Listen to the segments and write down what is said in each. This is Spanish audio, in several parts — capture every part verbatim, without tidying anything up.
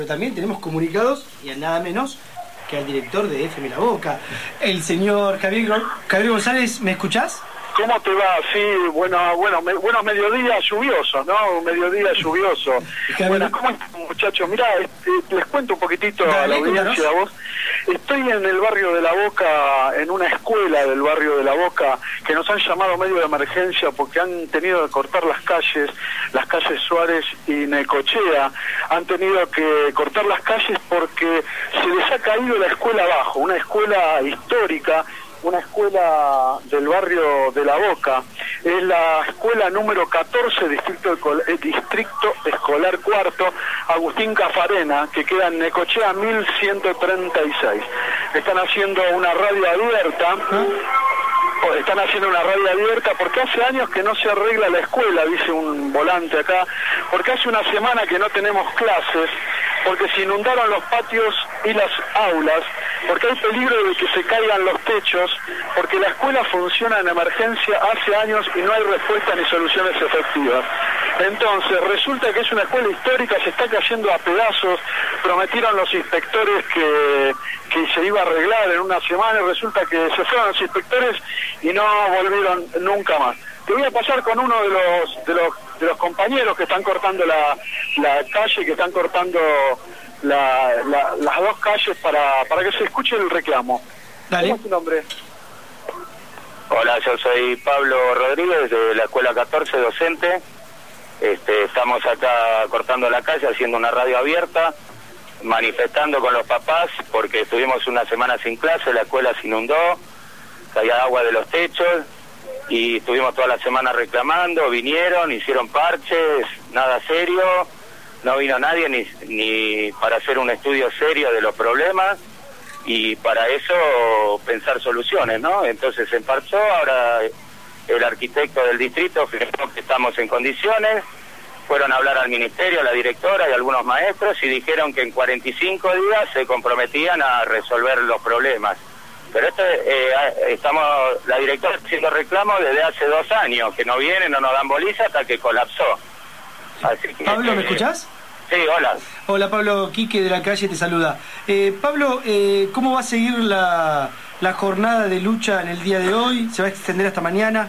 Pero también tenemos comunicados, y a nada menos que al director de F M La Boca, el señor Javier, Javier González. ¿Me escuchás? ¿Cómo te va? Sí, bueno, bueno, me, buenos mediodías lluviosos, ¿no? Un mediodía lluvioso. Bueno, ¿cómo están, muchachos? Mirá, este, les cuento un poquitito Dale, a la audiencia, a vos. Estoy en el barrio de La Boca, en una escuela del barrio de La Boca, que nos han llamado medio de emergencia porque han tenido que cortar las calles, las calles Suárez y Necochea. Han tenido que cortar las calles porque se les ha caído la escuela abajo, una escuela histórica, una escuela del barrio de La Boca. Es la escuela número catorce, distrito, eh, distrito escolar cuarto, Agustín Cafarena, que queda en Necochea mil ciento treinta y seis. Están haciendo una radio abierta, ¿Ah? están haciendo una radio abierta porque hace años que no se arregla la escuela, dice un volante acá, porque hace una semana que no tenemos clases, porque se inundaron los patios y las aulas, porque hay peligro de que se caigan los techos, porque la escuela funciona en emergencia hace años y no hay respuesta ni soluciones efectivas. Entonces, resulta que es una escuela histórica, se está cayendo a pedazos, prometieron los inspectores que, que se iba a arreglar en una semana y resulta que se fueron los inspectores y no volvieron nunca más. Te voy a pasar con uno de los de los, de los compañeros que están cortando la, la calle, que están cortando la, la, las dos calles para, para que se escuche el reclamo. Dale. ¿Cómo es tu nombre? Hola, yo soy Pablo Rodríguez de la Escuela catorce, docente. Este, estamos acá cortando la calle, haciendo una radio abierta, manifestando con los papás porque estuvimos una semana sin clase, la escuela se inundó, caía agua de los techos y estuvimos toda la semana reclamando, vinieron, hicieron parches, nada serio, no vino nadie ni, ni para hacer un estudio serio de los problemas y para eso pensar soluciones, ¿no? Entonces se emparchó, ahora el arquitecto del distrito firmó que estamos en condiciones, fueron a hablar al ministerio, a la directora y a algunos maestros y dijeron que en cuarenta y cinco días se comprometían a resolver los problemas. Pero esto, eh, estamos, la directora haciendo reclamos desde hace dos años, que no vienen, no nos dan bolilla hasta que colapsó. Así que, Pablo, eh, ¿me escuchás? Sí, hola. Hola Pablo, Quique de la calle te saluda. Eh, Pablo, eh, ¿cómo va a seguir la, la jornada de lucha en el día de hoy? ¿Se va a extender hasta mañana?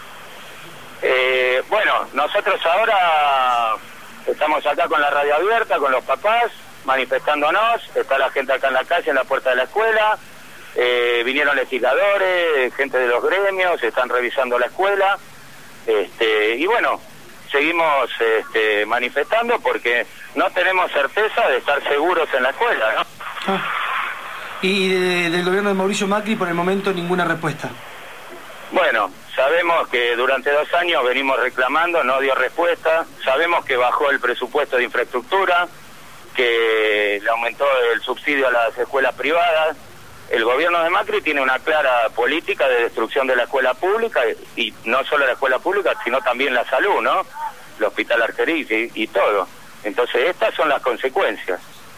Eh, bueno, nosotros ahora estamos acá con la radio abierta, con los papás, manifestándonos, está la gente acá en la calle, en la puerta de la escuela, eh, vinieron legisladores, gente de los gremios, están revisando la escuela, este, y bueno, seguimos este, manifestando porque no tenemos certeza de estar seguros en la escuela, ¿no? Ah. Y de, del gobierno de Mauricio Macri por el momento ninguna respuesta. Bueno, sabemos que durante dos años venimos reclamando, no dio respuesta, sabemos que bajó el presupuesto de infraestructura, que le aumentó el subsidio a las escuelas privadas. El gobierno de Macri tiene una clara política de destrucción de la escuela pública, y no solo la escuela pública, sino también la salud, ¿no? El hospital Argerich y, y todo. Entonces, estas son las consecuencias.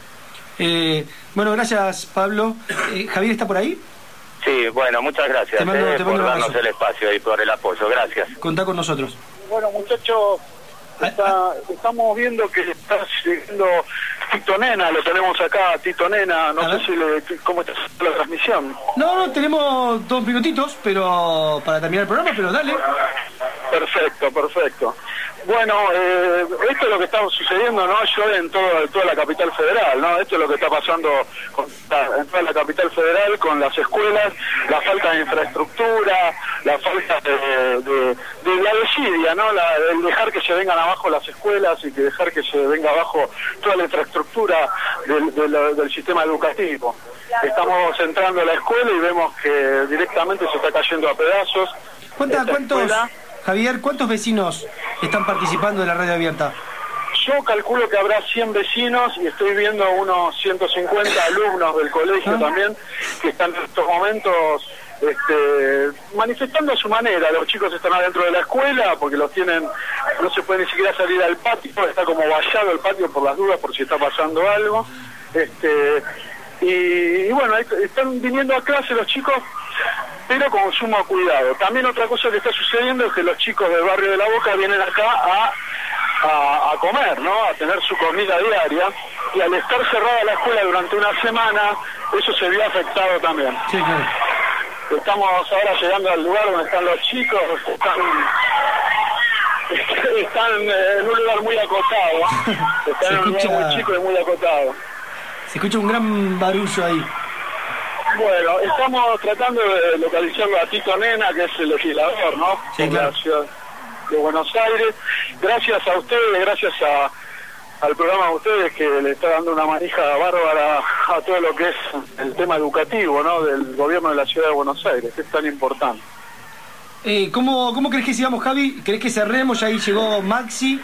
Eh, bueno, gracias, Pablo. Eh, ¿Javier está por ahí? Sí, bueno, muchas gracias te mando, eh, te por darnos abrazo. el espacio y por el apoyo. Gracias. Contá con nosotros. Bueno, muchachos, está, estamos viendo que está llegando Tito Nena, lo tenemos acá, Tito Nena, no A sé si le, cómo está la transmisión. No, no, tenemos dos minutitos pero para terminar el programa, pero dale. Perfecto, perfecto. Bueno, eh, esto es lo que está sucediendo, ¿no? Yo en todo, toda la capital federal, ¿no? Esto es lo que está pasando con, en toda la capital federal con las escuelas, la falta de infraestructura, la falta de, de, de la desidia, ¿no? La, el dejar que se vengan abajo las escuelas y que dejar que se venga abajo toda la infraestructura del, del, del sistema educativo. Estamos entrando a la escuela y vemos que directamente se está cayendo a pedazos. ¿Cuánta, ¿Cuántos, escuela, Javier, cuántos vecinos están participando de la radio abierta? Yo calculo que habrá cien vecinos y estoy viendo unos ciento cincuenta alumnos del colegio ¿Ah? también que están en estos momentos este, manifestando a su manera. Los chicos están adentro de la escuela porque los tienen, no se puede ni siquiera salir al patio, está como vallado el patio por las dudas, por si está pasando algo. Este, y, y bueno, están viniendo a clase los chicos, pero con sumo cuidado. También otra cosa que está sucediendo es que los chicos del barrio de La Boca vienen acá a, a, a comer, ¿no? A tener su comida diaria, y al estar cerrada la escuela durante una semana, eso se vio afectado también. Sí, claro. Estamos ahora llegando al lugar donde están los chicos, están, están en un lugar muy acotado, están en un escucha... lugar muy chico y muy acotado. Se escucha un gran barullo ahí. Bueno, estamos tratando de localizarlo a Tito Nena, que es el legislador, ¿no? Sí, claro. De la ciudad de Buenos Aires. Gracias a ustedes, gracias a, al programa de ustedes, que le está dando una manija bárbara a todo lo que es el tema educativo, ¿no? Del gobierno de la ciudad de Buenos Aires, que es tan importante. Eh, ¿cómo, ¿Cómo crees que sigamos, Javi? ¿Crees que cerremos? Ya ahí llegó Maxi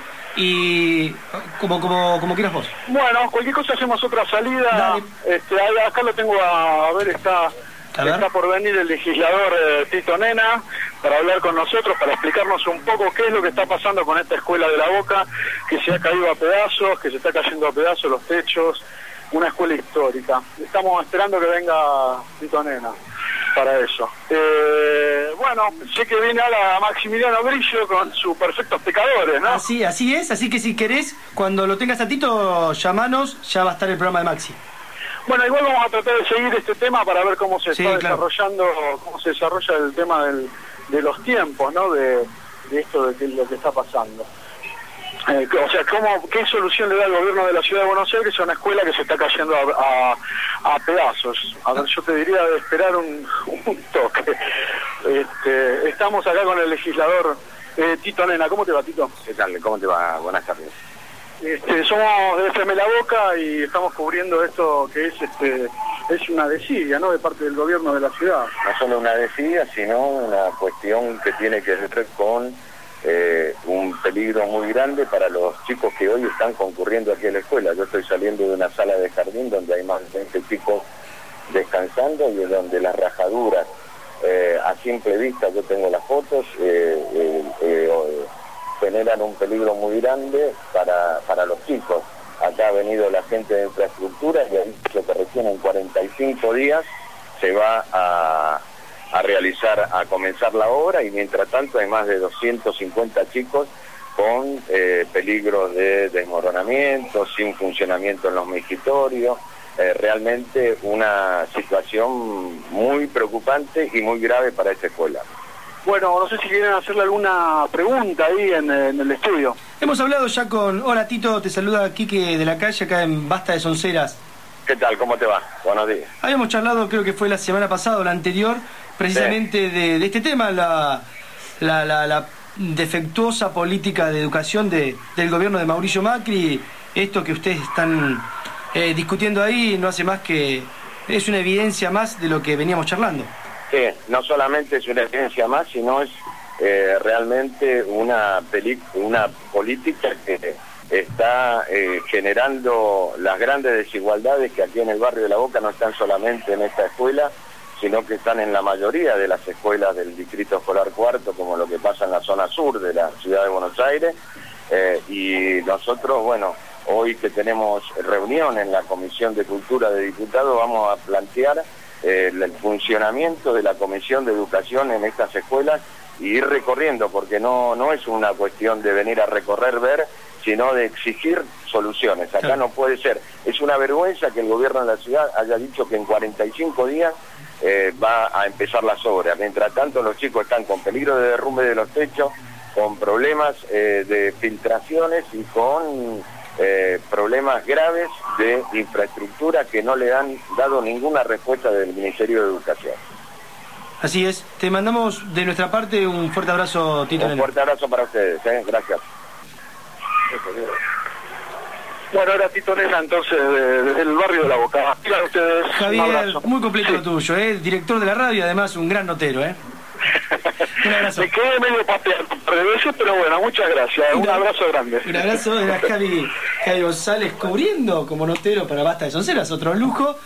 y como como como quieras vos. Bueno, cualquier cosa hacemos otra salida. Este, acá lo tengo a, a ver, está, a ver. está por venir el legislador eh, Tito Nena para hablar con nosotros, para explicarnos un poco qué es lo que está pasando con esta escuela de La Boca, que se ha caído a pedazos, que se está cayendo a pedazos los techos, una escuela histórica. Estamos esperando que venga Tito Nena para eso. Eh, bueno, sé que viene ahora Maximiliano Grillo con sus perfectos pecadores, ¿no? Así, así es, así que si querés, cuando lo tengas a Tito, llamanos, ya va a estar el programa de Maxi. Bueno, igual vamos a tratar de seguir este tema para ver cómo se sí, está claro. desarrollando, cómo se desarrolla el tema del, de los tiempos, ¿no? De, de esto de, que, lo que está pasando. Eh, o sea, ¿cómo, ¿qué solución le da el gobierno de la ciudad de Buenos Aires a una escuela que se está cayendo a, a, a pedazos? A ver, yo te diría de esperar un, un toque. Este, estamos acá con el legislador eh, Tito Nena. ¿Cómo te va, Tito? ¿Qué tal? ¿Cómo te va? Buenas tardes. Este, somos de F M La Boca y estamos cubriendo esto que es este es una desidia, ¿no?, de parte del gobierno de la ciudad. No solo una desidia, sino una cuestión que tiene que ver con Eh, un peligro muy grande para los chicos que hoy están concurriendo aquí a la escuela. Yo estoy saliendo de una sala de jardín donde hay más de veinte chicos descansando y donde las rajaduras, eh, a simple vista, yo tengo las fotos, eh, eh, eh, generan un peligro muy grande para, para los chicos. Acá ha venido la gente de infraestructura y ha dicho que recién en cuarenta y cinco días se va a a realizar, a comenzar la obra, y mientras tanto hay más de doscientos cincuenta chicos con eh, peligros de desmoronamiento, sin funcionamiento en los migitorios, eh, realmente una situación muy preocupante y muy grave para esta escuela. Bueno, no sé si quieren hacerle alguna pregunta ahí en, en el estudio. Hemos hablado ya con... Hola Tito, te saluda Quique de la calle, acá en Basta de Sonceras. ¿Qué tal? ¿Cómo te va? Buenos días. Habíamos charlado, creo que fue la semana pasada o la anterior, precisamente sí. de, de este tema, la, la, la, la defectuosa política de educación de, del gobierno de Mauricio Macri. Esto que ustedes están eh, discutiendo ahí no hace más que... es una evidencia más de lo que veníamos charlando. Sí, no solamente es una evidencia más, sino es eh, realmente una, una política que está eh, generando las grandes desigualdades que aquí en el barrio de La Boca no están solamente en esta escuela, sino que están en la mayoría de las escuelas del Distrito Escolar Cuarto, como lo que pasa en la zona sur de la ciudad de Buenos Aires. Eh, y nosotros, bueno, hoy que tenemos reunión en la Comisión de Cultura de Diputados, vamos a plantear eh, el funcionamiento de la Comisión de Educación en estas escuelas y ir recorriendo, porque no, no es una cuestión de venir a recorrer, ver, sino de exigir soluciones. Acá no puede ser. Es una vergüenza que el gobierno de la ciudad haya dicho que en cuarenta y cinco días eh, va a empezar las obras. Mientras tanto, los chicos están con peligro de derrumbe de los techos, con problemas eh, de filtraciones y con eh, problemas graves de infraestructura que no le han dado ninguna respuesta del Ministerio de Educación. Así es. Te mandamos de nuestra parte un fuerte abrazo, Tito. Un fuerte abrazo para ustedes. ¿eh? Gracias. Bueno, era Tito Nena, entonces, desde el barrio de La Boca. Miren ustedes. Javier, muy completo sí. lo tuyo, ¿eh? Director de la radio, además un gran notero, ¿eh? Un abrazo. Me quedé medio pateando de veces, pero bueno, muchas gracias. Un, un abrazo grande. Un abrazo de Javi, Javi González cubriendo como notero para Basta de Sonceras, otro lujo.